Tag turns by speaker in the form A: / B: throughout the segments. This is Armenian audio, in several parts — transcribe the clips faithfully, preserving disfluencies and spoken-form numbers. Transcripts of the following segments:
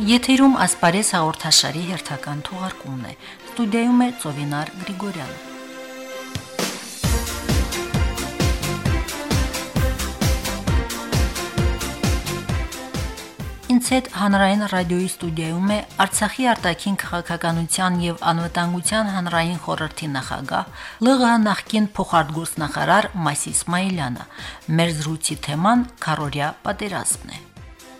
A: Եթերում ասպարեզ հաղորդաշարի հերթական թողարկումն է։ Ստուդիայում է Ծովինար Գրիգորյանը։ Ինձ հետ հանրային ռադիոյի ստուդիայում է Արցախի արտաքին քաղաքականության եւ անվտանգության հանրային խորհրդի նախագահ ԼՂՀ նախկին փոխարտգործնախարար Մասի Իսմայելյանը։ Մեր զրույցի թեման քարորյա պատերազմն է։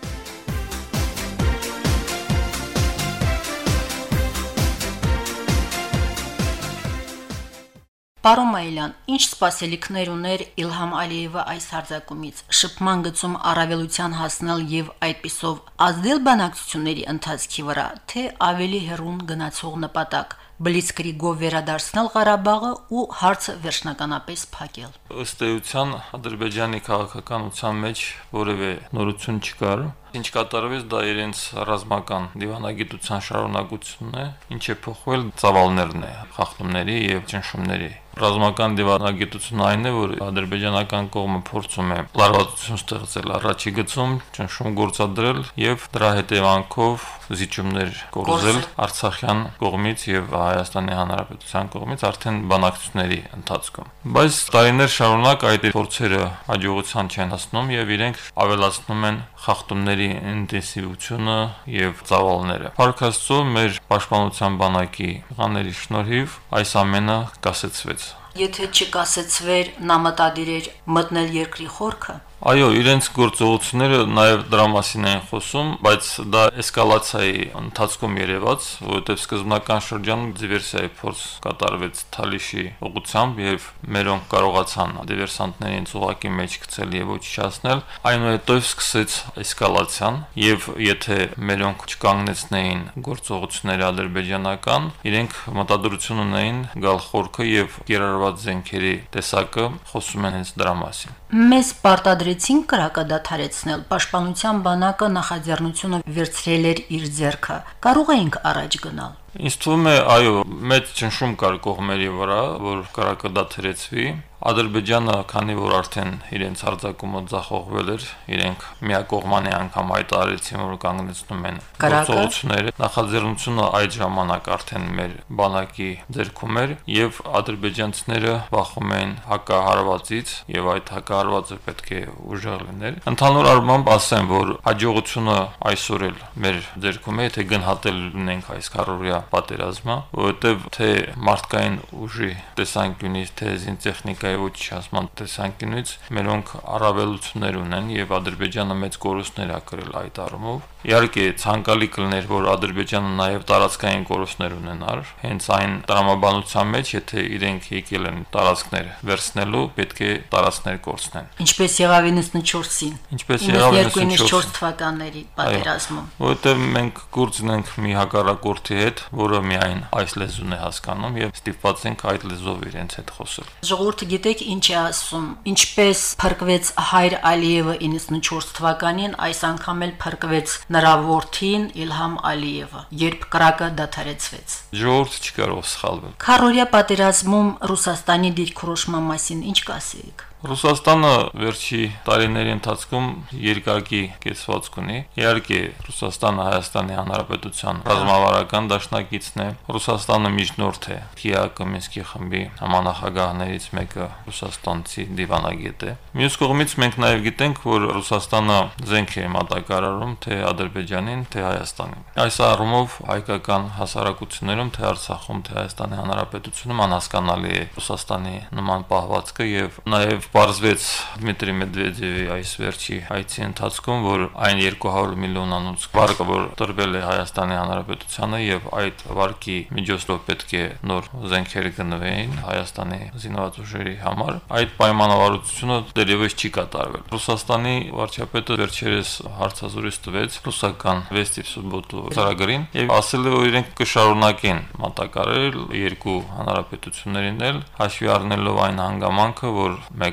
A: Պարոն Մայլյան, ինչ սպասելիքներ ուներ Իլհամ Ալիևը այս հարձակումից, շփման գծում առավելության հասնել եւ այդպիսով ազդել բանակցությունների ընթացքի վրա, թե ավելի հեռուն գնացող նպատակ բլիցկրիգով վերադարձնել Ղարաբաղը ու հարցը վերջնականապես փակել։
B: Ըստ էության Ադրբեջանի քաղաքականության մեջ որևէ նորություն չկար։ Ինչ կատարվեց, դա իրենց ռազմական դիվանագիտության շարունակությունն է, ինչ է փոխվել ծավալներն է, խախտումների եւ ճնշումների։ Ռազմական դիվանագիտությունն այն է, որ ադրբեջանական կողմը փորձում է լարվածություն ստեղծել առաջի գծում, ճնշում գործադրել եւ դրա հետևանքով զիջումներ կորզել Արցախյան կողմից եւ Հայաստանի Հանրապետության կողմից արդեն բանակցությունների ընթացքում։ Բայց տարիներ շարունակ այդ փորձերը հաջողության չեն հասնում եւ իրենք ավելացնում են խախտումների ինտենսիվությունը եւ ծավալները։ Փառք Աստծո, մեր պաշտպանության բանակի ղաների շնորհիվ այս ամենը կասեցվեց։
A: Եթե չկասեցվեր, նա մտադիր էր մտնել երկրի խորքը։
B: Այո, իրենց գործողությունները նաև դրա մասին են խոսում, բայց դա էսկալացիայի ընթացքում երևաց, որովհետև սկզբնական շրջանում դիվերսիայի փորձ կատարվեց Թալիշի ուղղությամբ եւ մերոնք կարողացան դիվերսանտներին ծուղակի մեջ գցել եւ ոչնչացնել, այնուհետև սկսեց էսկալացիան եւ եթե մերոնք չկանգնեցնեին գործողությունները ադրբեջանական, իրենք մտադրություն ունեին գալ խորքը եւ կիրառված զենքերի տեսակը խոսում են հենց դրա մասին։
A: Մեզ պարտադրեցին կրակը դադարեցնել, պաշտպանության բանակը նախաձեռնությունը վերցրել էր իր ձեռքը։ Կարող էինք առաջ գնալ։
B: Ինձ թվում է, այո, մեծ ճնշում կար կողմերի վրա, որ կրակը դադարեցվի։ Ադրբեջանը, քանի որ արդեն իրենց հարձակումը ձախողվել էր, իրենք միակողմանի անգամ հայտարարեցին, որ կանգնեցնում են գործողությունները։ Նախաձեռնությունը այդ ժամանակ արդեն մեր բանակի ձեռքում էր եւ ադրբեջանցիները բախում էին հակահարվածից եւ այդ հակահարվածը պետք է ուժեղ լիներ։ Ընդհանուր առմամբ ասեմ, որ հաջողությունը այսօր էլ մեր ձեռքում է, թե գնահատել ունենք այս քարորյա պատերազմը, որովհետև թե մարդկային ուժի տեսանկյունից, թե զինտեխնիկայի ոչնչացման տեսանկյունից մերոնք առավելություններ ունեն եւ Ադրբեջանը մեծ կորուստներ ա կրել այդ առումով։ Իհարկե ցանկալի կլիներ, որ Ադրբեջանը նաեւ տարածքային կորուստներ ունենար, հենց այն տրամաբանության մեջ, եթե իրենք եկել են տարածքներ վերցնելու, պետք է տարածքներ կորցնեն։
A: Ինչպես եղավ իննսունչորսին։
B: Ինչպես եղավ
A: իննսունչորս թվականների պատերազմում։
B: Որովհետև մենք գործ ունենք մի հակառակորդի հետ, որը միայն այս լեզուն է հասկանում եւ ստիպված ենք այդ լեզվով իրենց հետ խոսել։
A: Ժողովուրդը գիտեք ինչ է ասում, ինչպես փրկվեց Հայր Ալիևը իննսունչորս թվականին, այս անգամ էլ փրկվեց նրա որդին Իլհամ Ալիևը, երբ կրակը դադարեցվեց։
B: Ժողովուրդը չկարող սխալվել։
A: Քարորյա պատերազմում Ռուսաստանի դիրքորոշման մասին ինչ կասեիք։
B: Ռուսաստանը վերջի տարիների ընթացքում երկակի կեցվածք ունի։ Իհարկե, Ռուսաստանը Հայաստանի Հանրապետության ռազմավարական դաշնակիցն է։ Ռուսաստանը միջնորդ է ԹԻԱԿ Մինսկի խմբի համանախագահներից մեկը ռուսաստանցի դիվանագետ է։ Մյուս կողմից մենք նաև գիտենք, որ Ռուսաստանը զենք է մատակարարում թե Ադրբեջանին, թե Հայաստանին։ Այս առումով հայկական հասարակություններում, թե Արցախում, թե Հայաստանի Հանրապետությունում անհասկանալի է Ռուսաստանի նման պահվածքը եւ նաև պարզվեց Դմիտրի Մեդվեդևի այս վերջի այցի ընթացքում, որ այն երկու հարյուր միլիոնանոց վարկը, որ տրվել է Հայաստանի Հանրապետությանը եւ այդ վարկի միջոցով պետք է նոր զենքեր գնվեին Հայաստանի զինված ուժերի համար, այդ պայմանավորվածությունը դեռևս չի կատարվել։ Ռուսաստանի վարչապետը վերջերս հարցազրույց տվեց ռուսական Վեստի Սուբոտու ծրագրին եւ ասել է, որ իրենք կշարունակեն մատակարարել երկու հանրապետություններին էլ, հաշվի առնելով այն հանգամանքը, որ մեկ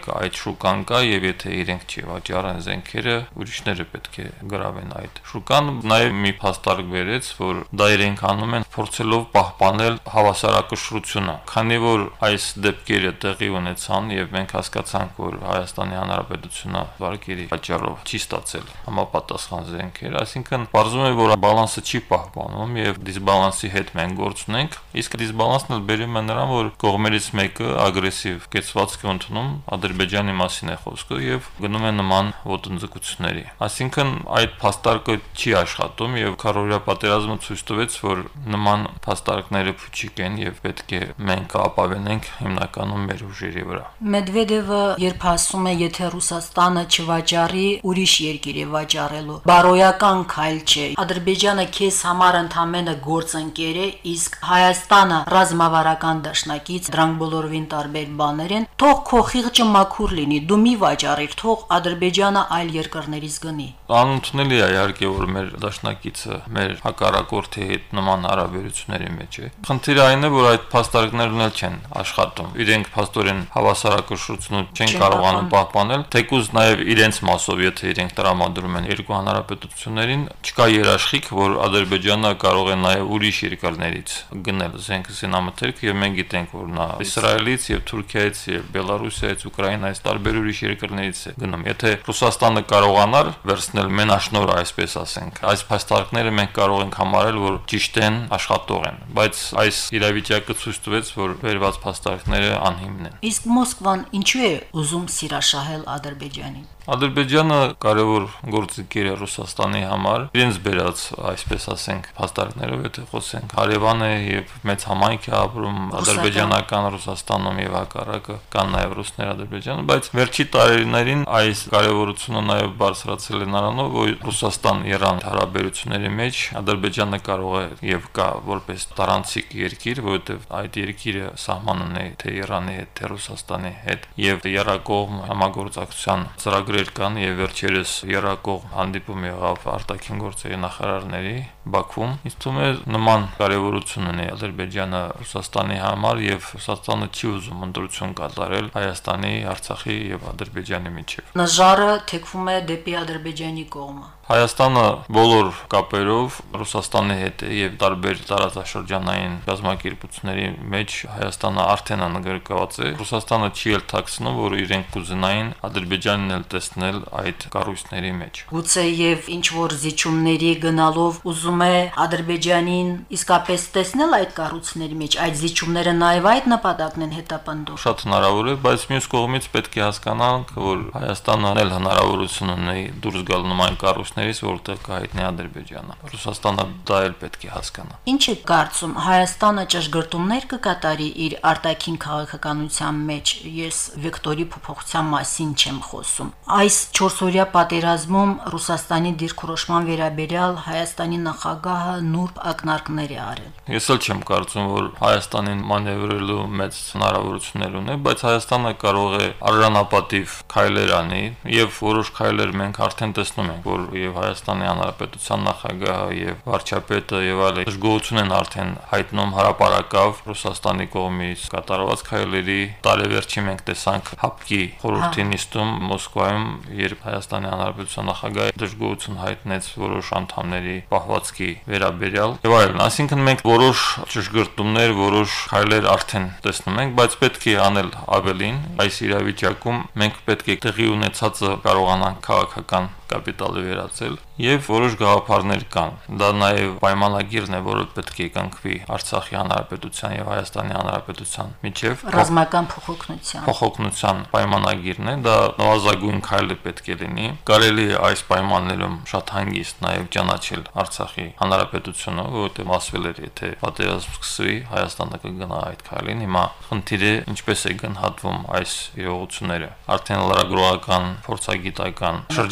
B: մեկը այդ շուկան կա եւ եթե իրենք չի վաճառեն զենքերը, ուրիշները պետք է գրավեն այդ շուկան։ Նաեւ մի փաստարկ վերեց, որ դա իրենք անում են փորձելով պահպանել հավասարակշռությունը, քանի որ այս դեպքերը տեղի ունեցան եւ մենք հասկացանք, որ Հայաստանի Հանրապետությունը վարկերի վաճառով չի ստացել համապատասխան զենքեր, այսինքն բարձում է, որ բալանսը չի պահպանում եւ դիսբալանսի հետ մենք գործ ունենք, իսկ դիսբալանսն էլ բերում է նրան, որ կողմերից մեկը ագրեսիվ կեցվածք է ընդունում, Ադրբեջանի մասին է խոսքը եւ գնում է նման ոտնձգությունների։ Այսինքն այդ փաստարկը չի աշխատում եւ քարորիա պատերազմը ցույց տվեց, որ նման փաստարկները փուչիկ են եւ պետք է մենք ապավենենք հիմնականում մեր ուժերի վրա։
A: Մեդվեդևը երբ ասում է, եթե Ռուսաստանը չվաճառի, ուրիշ երկիր է վաճառելու, բարոյական քայլ չէ։ Ադրբեջանը քեզ համար ընդամենը գործընկեր է, իսկ Հայաստանը ռազմավարական դաշնակից, դրանք բոլորովին տարբեր բաներ են։ Թող քո խիղճը մաքուր լինի, դու մի վաճառիր, թող Ադրբեջանը այլ երկրներից գնի։
B: Անընդունելի է իհարկե, որ մեր դաշնակիցը մեր հակառակորդի հետ նման հարաբերությունների մեջ է։ Խնդիրը այն է, որ այդ փաստարկներն էլ չեն աշխատում։ Իրենք փաստորեն հավասարակշռությունը չեն կարողանում պահպանել, թեկուզ նաև իրենց մասով, եթե իրենք տրամադրում են երկու հանրապետություններին, չկա երաշխիք, որ Ադրբեջանը կարող է նաև ուրիշ երկրներից գնել զենք զինամթերք եւ մենք գիտենք, որ նա Իսրայելից եւ Թուրքիայից եւ Բելարուսիայից, Ուկրաինայից տարբեր ուրիշ երկրներից է գնում։ Եթե Ռուսաստանը կարողանար վերցնել մենաշնորհը, այսպես ասենք, այս փաստարկները մենք կարող ենք համարել, որ ճիշտ են, աշխատող են, բայց այս իրավիճակը ցույց տվեց, որ վերված փաստարկները անհիմն են։
A: Իսկ Մոսկվան ինչու է ուզում սիրաշահել Ադրբեջանին։
B: Ադրբեջանը կարևոր գործիքեր է Ռուսաստանի համար, իրենց բերած, այսպես ասենք, փաստարկներով, եթե խոսենք, հարևան է եւ մեծ համայնք է ապրում ադրբեջանական Ռուսաստանում եւ հակառակը, կան նաեւ ռուսներ Ադրբեջանը, բայց վերջի տարիներին այս կարևորությունը նաեւ բարձրացել է նրանով, որ Ռուսաստան-Իրան հարաբերությունների մեջ Ադրբեջանը կարող է եւ կա որպես տարանցիկ երկիր, որովհետեւ այդ երկիրը սահման ունի թե Իրանի հետ, թե Ռուսաստանի հետ եւ երակողմ համագործակցության ծրագիր կան եւ վերջերս երակող հանդիպում եղավ արտաքին գործերի նախարարների Բաքվում։ Ինձ թվում է նման կարևորություն ունի Ադրբեջանը Ռուսաստանի համար եւ Ռուսաստանը չի ուզում ընտրություն կատարել Հայաստանի, Արցախի եւ Ադրբեջանի միջեւ։
A: Նժարը թեքվում է դեպի Ադրբեջանի կողմը։
B: Հայաստանը բոլոր կապերով Ռուսաստանի հետ է եւ տարբեր տարածաշրջանային գազམ་ակերպությունների մեջ Հայաստանը արդեն անգրկված է։ Ռուսաստանը չի էլ թաքցնում, որ իրենք կուզենային Ադրբեջանին էլ տեսնել այդ կառույցների մեջ։
A: Գուցե եւ ինչ որ զիջումների գնալով ուզում է Ադրբեջանին իսկապես տեսնել այդ կառույցների մեջ, այդ զիջումները նաեւ այդ նպատակն են հետապնդում։
B: Շատ հնարավոր է, բայց մյուս կողմից պետք է հասկանանք, որ Հայաստանը էլ հնարավորություն ունի դուրս գալ նման կառույցներից, որտեղ կա հայտնի Ադրբեջանը։ Ռուսաստանը դա էլ պետք է հասկանա։
A: Ինչ է կարծում, Հայաստանը ճշգրտումներ կկատարի իր արտաքին քաղաքականության մեջ։ Ես վեկտորի փոփոխության մասին չեմ խոսում։ Այս չորսօրյա պատերազմում Ռուսաստանի դիրքորոշման վերաբերյալ Հայաստանի նախագահը նուրբ ակնարկներ է արել։
B: Ես էլ չեմ կարծում, որ Հայաստանին մանևրելու մեծ հնարավորություններ ունի, բայց Հայաստանը կարող է արժանապատիվ քայլեր անի եւ որոշ քայլեր մենք արդեն տեսնում ենք, որ եւ Հայաստանի Հանրապետության նախագահը եւ վարչապետը եւ այլ դժգոհություն են արդեն հայտնում հարաբերակավ Ռուսաստանի կողմից կատարված քայլերի։ Տարեվերջին մենք տեսանք ՀԱՊԿ-ի խորհրդի նիստում Մոսկվայում, երբ Հայաստանի Հանրապետության նախագահը դժգոհություն հայտնեց որոշ անդամների պահվածքի վերաբերյալ եւ այլն։ Այսինքն մենք որոշ ճշգրտումներ, որոշ քայլեր արդեն տեսնում ենք, բայց պետք է անել ավելին։ Այս իրավիճակում մենք պետք է տեղի ունեցածը կարողանանք քաղաքական կապիտալը վերացել եւ որոշ գաղափարներ կան։ Դա նաեւ պայմանագիրն է, որը պետք է կնքվի Արցախի Հանրապետության եւ Հայաստանի Հանրապետության միջեւ։
A: Ռազմական փոխօգնության։
B: Փոխօգնության պայմանագիրն է, դա նվազագույն քայլը պետք է լինի։ Կարելի է այս պայմաններում շատ հանգիստ նաեւ ճանաչել Արցախի Հանրապետությունը, որովհետեւ ասվել էր, եթե պատերազմ սկսվի, Հայաստանը կգնա այդ քայլին։ Հիմա խնդիրը ինչպես է գնահատվում այս իրողությունները։ Արդեն լրագրողական, փորձագիտական շրջանակներ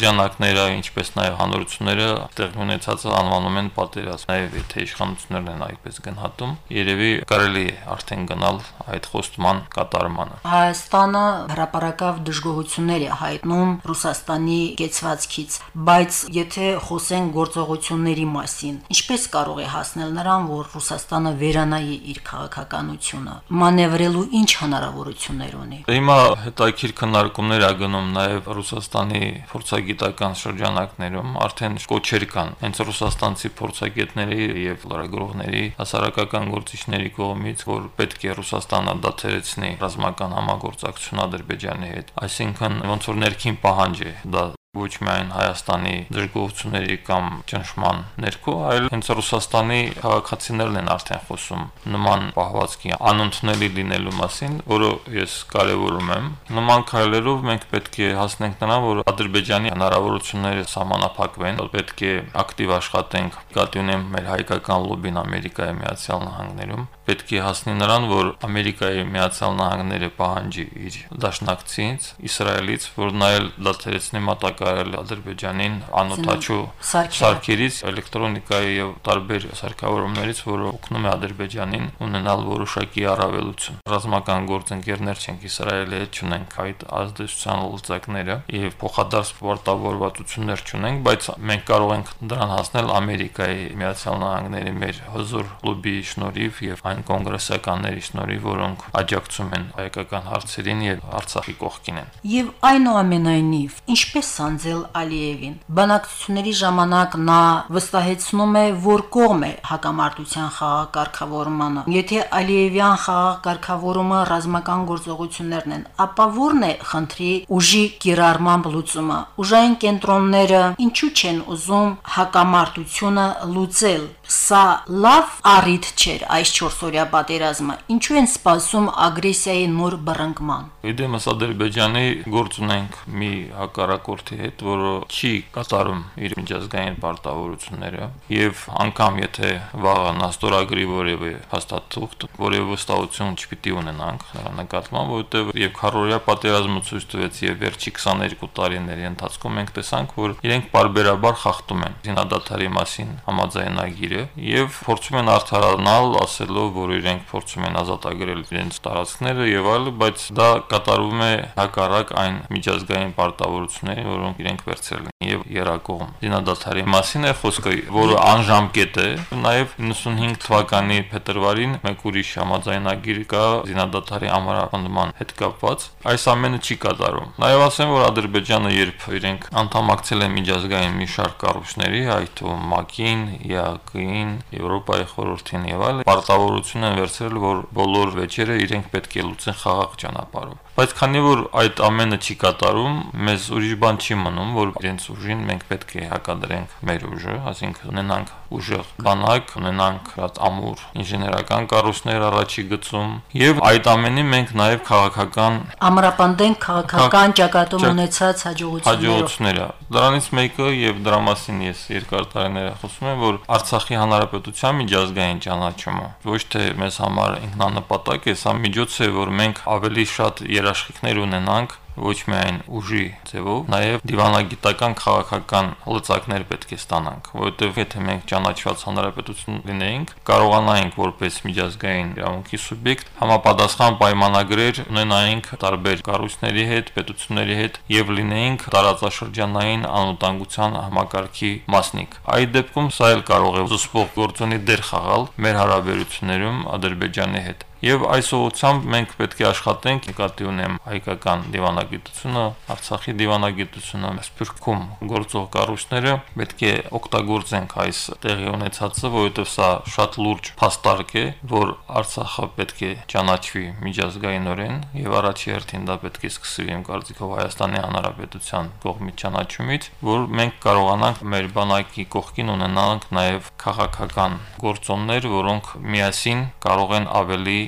B: ժողովուրդները, ինչպես նաև հանրությունները տեղ ունեցածը անվանում են պատերազմ։ Նաև եթե իշխանություններն են այդպես գնահատում, երևի կարելի է արդեն գնալ այդ խոստման կատարմանը։
A: Հայաստանը հրապարակավ դժգոհություններ է հայտնում Ռուսաստանի կեցվածքից, բայց եթե խոսենք գործողությունների մասին, ինչպես կարող է հասնել նրան, որ Ռուսաստանը վերանայի իր քաղաքականությունը, մանևրելու ինչ հնարավորություններ ունի։
B: Հիմա հետաքրքիր քննարկումներ ա գնում նաև Ռուսաստանի փորձագիտական շրջանակներում, արդեն կոչեր կան հենց ռուսաստանցի փորձագետների եւ լրագրողների, հասարակական գործիչների կողմից, որ պետք է Ռուսաստանը դադարեցնի ռազմական համագործակցություն Ադրբեջանի հետ, այսինքն ոնց որ ներքին պահանջ է դա ոչ միայն Հայաստանի դժգոհությունների կամ ճնշման ներքո, այլ հենց Ռուսաստանի քաղաքացիներն են արդեն խոսում նման պահվածքի անընդունելի լինելու մասին, որը ես կարևորում եմ։ Նման քայլերով մենք պետք է հասնենք նրան, որ Ադրբեջանի հնարավորությունները սահմանափակվեն, պետք է ակտիվ աշխատենք, նկատի ունեմ մեր հայկական լոբին Ամերիկայի Միացյալ Նահանգներում, պետք է հասնի նրան, որ Ամերիկայի Միացյալ Նահանգները պահանջի իր դաշնակցից, Իսրայելից, որ նայել դադարեցնի մատակարարել Ադրբեջանին անօթաչու սարքերից, էլեկտրոնիկայի եւ տարբեր սարքավորումներից, որը օգնում է Ադրբեջանին ունենալ որոշակի առավելություն։ Ռազմական գործընկերներ չենք, Իսրայելի հետ չունենք այդ ազդեցության լծակները եւ փոխադարձ պարտավորվածություններ չունենք, բայց մենք կարող ենք դրան հասնել Ամերիկայի Միացյալ Նահանգների մեր հզոր լոբի շնորհիվ եւ այն կոնգրեսականների շնորհիվ, որոնք աջակցում են հայկական հարցերին եւ Արցախի կողքին են։
A: Եվ այնուամենայնիվ, ինչպես Սանձել Ալիևին, բանակցությունների ժամանակ նա վստահեցնում է, որ կողմ է հակամարտության խաղակարգավորմանը։ Եթե Ալիևյան խաղակարգավորումը ռազմական գործողություններն են, ապա ո՞րն է խնդրի ուժի կիրառման լուծումը։ Ուժային կենտրոնները ինչու չեն ուզում հակամարտությունը լուծել։ Սա լավ առիթ չէր այս չորսօրյա պատերազմը, ինչու են սպասում ագրեսիայի նոր բռնկման։
B: Իդեմս Ադրբեջանի գործ ունենք մի հակառակորդի հետ, որը չի կատարում իր միջազգային պարտավորությունները եւ անգամ եթե վաղը նա ստորագրի որևէ հաստատություն, որևէ վստահություն չպիտի ունենանք նրա նկատմամբ, որովհետեւ եւ քառօրյա պատերազմը ցույց տվեց եւ վերջի քսաներկու տարիների ընթացքում մենք տեսանք, որ իրենք բարբերաբար խախտում են զինադադարի մասին համաձայնագիրը եւ փորձում են արդարանալ, ասելով, որ իրենք փորձում են ազատագրել իրենց տարածքները եւ այլը, բայց դա կատարվում է հակառակ այն միջազգային պարտավորություններին, որոնք իրենք վերցրել են եւ երակողմ զինադադարի մասին է խոսքը, որը անժամկետ է, նաեւ իննսունհինգ թվականի փետրվարին մեկ ուրիշ համաձայնագիր կա զինադադարի ամրապնդման հետ կապված, այս ամենը չի կատարում։ Նաեւ ասեմ, որ Ադրբեջանը երբ իրենք անդամակցել են միջազգային մի շարք կառույցների, այդ թվում ՄԱԿ-ին, ԵԱԿ-ին, Եվրոպայի խորհրդին եւ այլն, պարտավորություն են վերցրել, որ բոլոր վեճերը իրենք պետք է լուծեն խաղաղ ճանապարհով։ Բայց քանի որ այդ ամենը չի կատարում, մեզ ուրիշ բան չի մնում, որ իրենց ուժին մենք պետք է հակադրենք մեր ուժը, այսինքն ունենանք ուժեղ բանակ, ունենանք հատ ամուր ինժեներական կառույցներ առաջի գծում եւ այդ ամենին մենք նաեւ քաղաքական
A: ամրապնդենք քաղաքական ճակատում ունեցած
B: հաջողությունները։ Դրանից մեկը եւ դրա մասին ես երկար տարիներ խոսում եմ, որ Արցախի հանրապետության միջազգային ճանաչումը ոչ թե մեզ համար ինքնանպատակ է, սա միջոց է, որ մենք ավելի շատ երաշխիքներ ունենանք ոչ միայն ուժի ձևով, նաև դիվանագիտական քաղաքական լծակներ պետք է ստանանք, որովհետև եթե մենք ճանաչված հանրապետություն լինեինք, կարողանայինք որպես միջազգային իրավունքի սուբյեկտ համապատասխան պայմանագրեր ունենայինք տարբեր կառույցների հետ, պետությունների հետ եւ լինեինք տարածաշրջանային անվտանգության համակարգի մասնիկ։ Այդ դեպքում սա էլ կարող է զսպող գործոնի դեր խաղալ մեր հարաբերություններում Ադրբեջանի հետ։ Եվ այս ուղղությամբ մենք պետք է աշխատենք, նկատի ունեմ հայկական դիվանագիտությունը, Արցախի դիվանագիտությունը, Սփյուռքում գործող կառույցները պետք է օգտագործենք այս տեղի ունեցածը, որովհետև սա շատ լուրջ փաստարկ է, որ Արցախը պետք է ճանաչվի միջազգայինորեն եւ առաջի հերթին դա պետք է սկսվի իմ կարծիքով Հայաստանի Հանրապետության կողմից ճանաչումից, որ մենք կարողանանք մեր բանակի կողքին ունենանք նաեւ քաղաքական գործոններ, որոնք միասին կարող են ավելի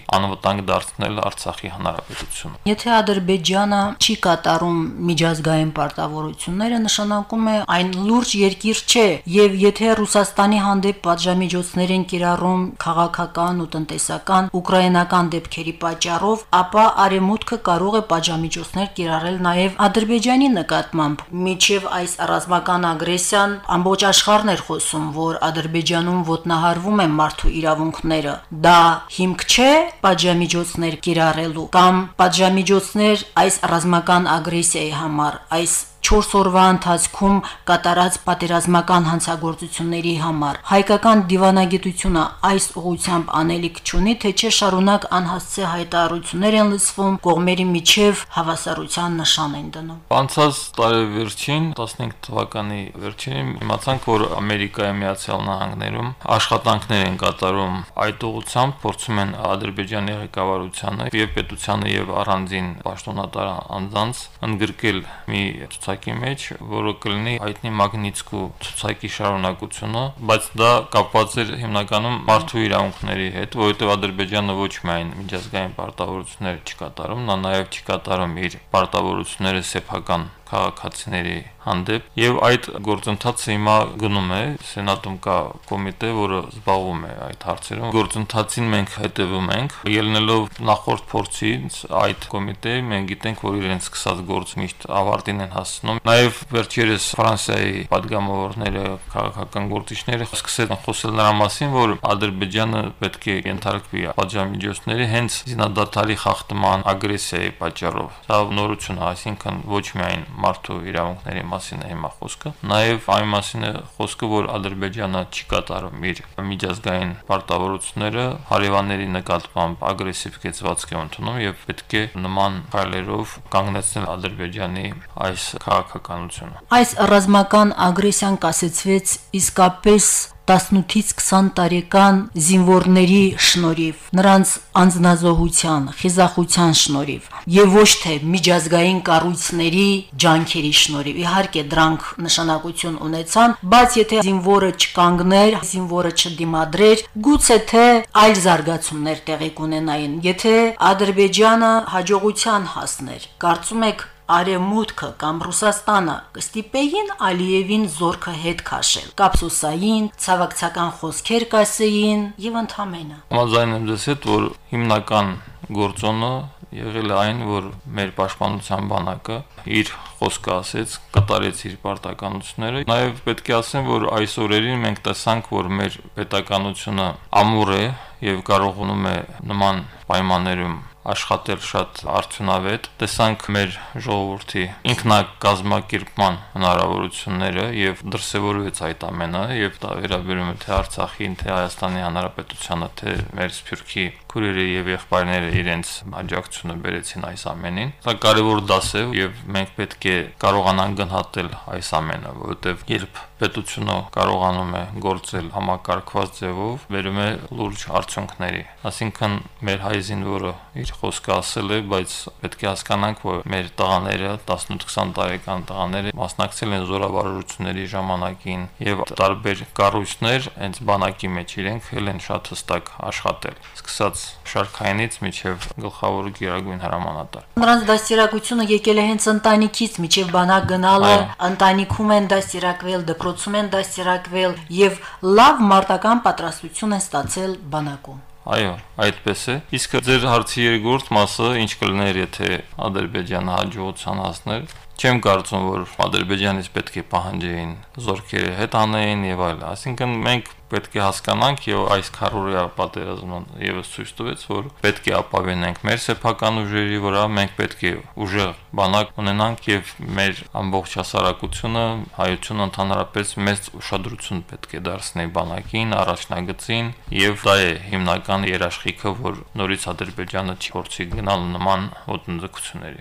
B: անվտանգ դարձնել Արցախի հանրապետությունը։
A: Եթե Ադրբեջանը չի կատարում միջազգային պարտավորությունները, նշանակում է այն լուրջ երկիր չէ, եւ եթե Ռուսաստանի հանդեպ պատժամիջոցներ են կիրառում քաղաքական ու տնտեսական ուկրաինական դեպքերի պատճառով, ապա Արևմուտքը կարող է պատժամիջոցներ կիրառել նաեւ Ադրբեջանի նկատմամբ։ Մինչև այս ռազմական ագրեսիան ամբողջ աշխարհն էր խոսում, որ Ադրբեջանում ոտնահարվում են մարդու իրավունքները։ Դա հիմք չէ պատժամիջոցներ կիրառելու կամ պատժամիջոցներ այս ռազմական ագրեսիայի համար, այս չորս օրվա ընթացքում կատարած պատերազմական հանցագործությունների համար։ Հայկական դիվանագիտությունը այս ուղղությամբ անելիք չունի, թե չէ շարունակ անհասցե հայտարարություններ են լսվում, կողմերի միջև հավասարության նշան են դնում։
B: Անցած տարեվերջին տասնհինգ թվականի վերջին իմացանք, որ Ամերիկայի Միացյալ Նահանգներում աշխատանքներ են կատարում այդ ուղղությամբ, փորձում են Ադրբեջանի ղեկավարությանը եւ պետությանը եւ առանձին պաշտոնատար անձանց ընդգրկել մի ցուցակի մեջ, որը կլինի հայտնի Մագնիտսկու ցուցակի շարունակությունը, բայց դա կապված էր հիմնականում մարդու իրավունքների հետ, որովհետեւ Ադրբեջանը ոչ միայն միջազգային պարտավորություններ չկատարում, նա նաեւ չկատարում իր պարտավորությունները սեփական քաղաքացիների հանդեպ եւ այդ գործընթացը հիմա գնում է սենատում կա կոմիտե, որը զբաղվում է այդ հարցերով։ Գործընթացին մենք հետևում ենք, ելնելով նախորդ փորձից այդ կոմիտեի մենք գիտենք, որ իրենց սկսած գործը միշտ ավարտին են հասցնում։ Նաեւ վերջերս Ֆրանսիայի падգամավորները, քաղաքական գործիչները սկսեցին խոսել նրա մասին, որ Ադրբեջանը պետք է ենթարկվի պատժամիջոցների հենց զինադադարի խախտման ագրեսիայի պատճառով։ Դա նորություն է, այսինքն ոչ միայն մարդու իրավունքների մասին է հիմա խոսքը, նաև այն մասին է խոսքը, որ Ադրբեջանը չի կատարում իր միջազգային պարտավորությունները, հարևանների նկատմամբ ագրեսիվ կեցվածք է ընդունում եւ պետք է նման քայլերով կանգնեցնել Ադրբեջանի այս քաղաքականությունը։
A: Այս ռազմական ագրեսիան կասեցվեց իսկապես տասնութից քսան տարեկան զինվորների շնորհիվ, նրանց անձնազոհության, խիզախության շնորհիվ եւ ոչ թե միջազգային կառույցների ջանքերի շնորհիվ։ Իհարկե դրանք նշանակություն ունեցան, բայց եթե զինվորը չկանգներ, զինվորը չդիմադրեր, գուցե թե այլ զարգացումներ տեղի կունենային։ Եթե Ադրբեջանը հաջողության հասներ, կարծում եք Արևմուտքը կամ Ռուսաստանը կստիպեին Ալիևին զորքը հետ քաշել, կապսուսային, ցավակցական խոսքեր կասեին եւ ընդհանրապես։
B: Համաձայն եմ ձեզ հետ, որ հիմնական գործոնը եղել է այն, որ մեր պաշտպանության բանակը իր խոսքը ասեց, կատարեց իր պարտականությունները։ Նաև պետք է ասեմ, որ այս օրերին մենք տեսանք, որ մեր պետականությունը ամուր է եւ կարողանում է նման պայմաններում աշխատել շատ արդյունավետ։ Տեսանք մեր ժողովրդի ինքնակազմակերպման հնարավորությունները եւ դրսեւորվեց այդ ամենը եւ դա վերաբերում է թե Արցախին, թե Հայաստանի Հանրապետությանը, թե մեր Սփյուռքի քուրերը եւ եղբայրները իրենց աջակցությունը բերեցին այս ամենին։ Դա կարևոր դաս է եւ մենք պետք է կարողանանք գնահատել այս ամենը, որովհետեւ երբ պետությունը կարողանում է գործել համակարգված ձևով, վերում է լուրջ արդյունքների։ Այսինքն մեր հայ զինվորը իր խոսքը ասել է, բայց պետք է հասկանանք, որ մեր տղաները, տասնութ-քսան տարեկան տղաները մասնակցել են զորավարժությունների ժամանակին եւ տարբեր կառույցներ հենց բանակի մեջ իրենք ել են շատ հստակ աշխատել, սկսած շարքայինից մինչեւ գլխավոր գերագույն հրամանատար։
A: Նրանց դաստիարակությունը եկել է հենց ընտանիքից, մինչեւ բանակ գնալը, ընտանիքում են դաստիարակվել, դպրոցում են դաստիարակվել եւ լավ մարտական պատրաստություն են ստացել բանակում։
B: Այո, այդպես է։ Իսկ ձեր հարցի երկրորդ մասը ինչ կլներ, եթե Ադրբեջանը հաջողության հասներ, չեմ կարծում, որ Ադրբեջանից պետք է պահանջեին զորքերը հետ անեին եւ այլ։ Այսինքն մենք պետք է հասկանանք եւ այս քառօրյա պատերազմը եւս ցույց տվեց, որ պետք է ապավենենք մեր սեփական ուժերի վրա, մենք պետք է ուժեղ բանակ ունենանք եւ մեր ամբողջ հասարակությունը, հայությունը ընդհանրապես մեծ ուշադրություն պետք է դարձնի բանակին, առաջնագծին եւ դա է հիմնական երաշխիքը, որ նորից Ադրբեջանը չփորձի գնալ նման ոտնձգությունների։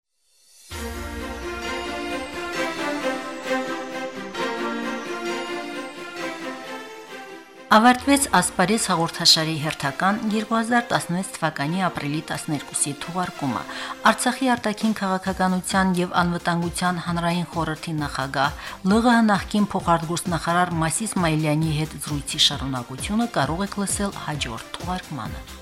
A: Ավարտվեց Ասպարեզ հաղորդաշարի հերթական երկու հազար տասնվեց թվականի ապրիլի տասներկուսի թողարկումը։ Արցախի արտաքին քաղաքականության եւ անվտանգության հանրային խորհրդի նախագահ ԼՂՀ նախկին փոխարտգործնախարար Մասիս Մայլյանի հետ զրույցի շարունակությունը կարող եք լսել հաջորդ թողարկմանը։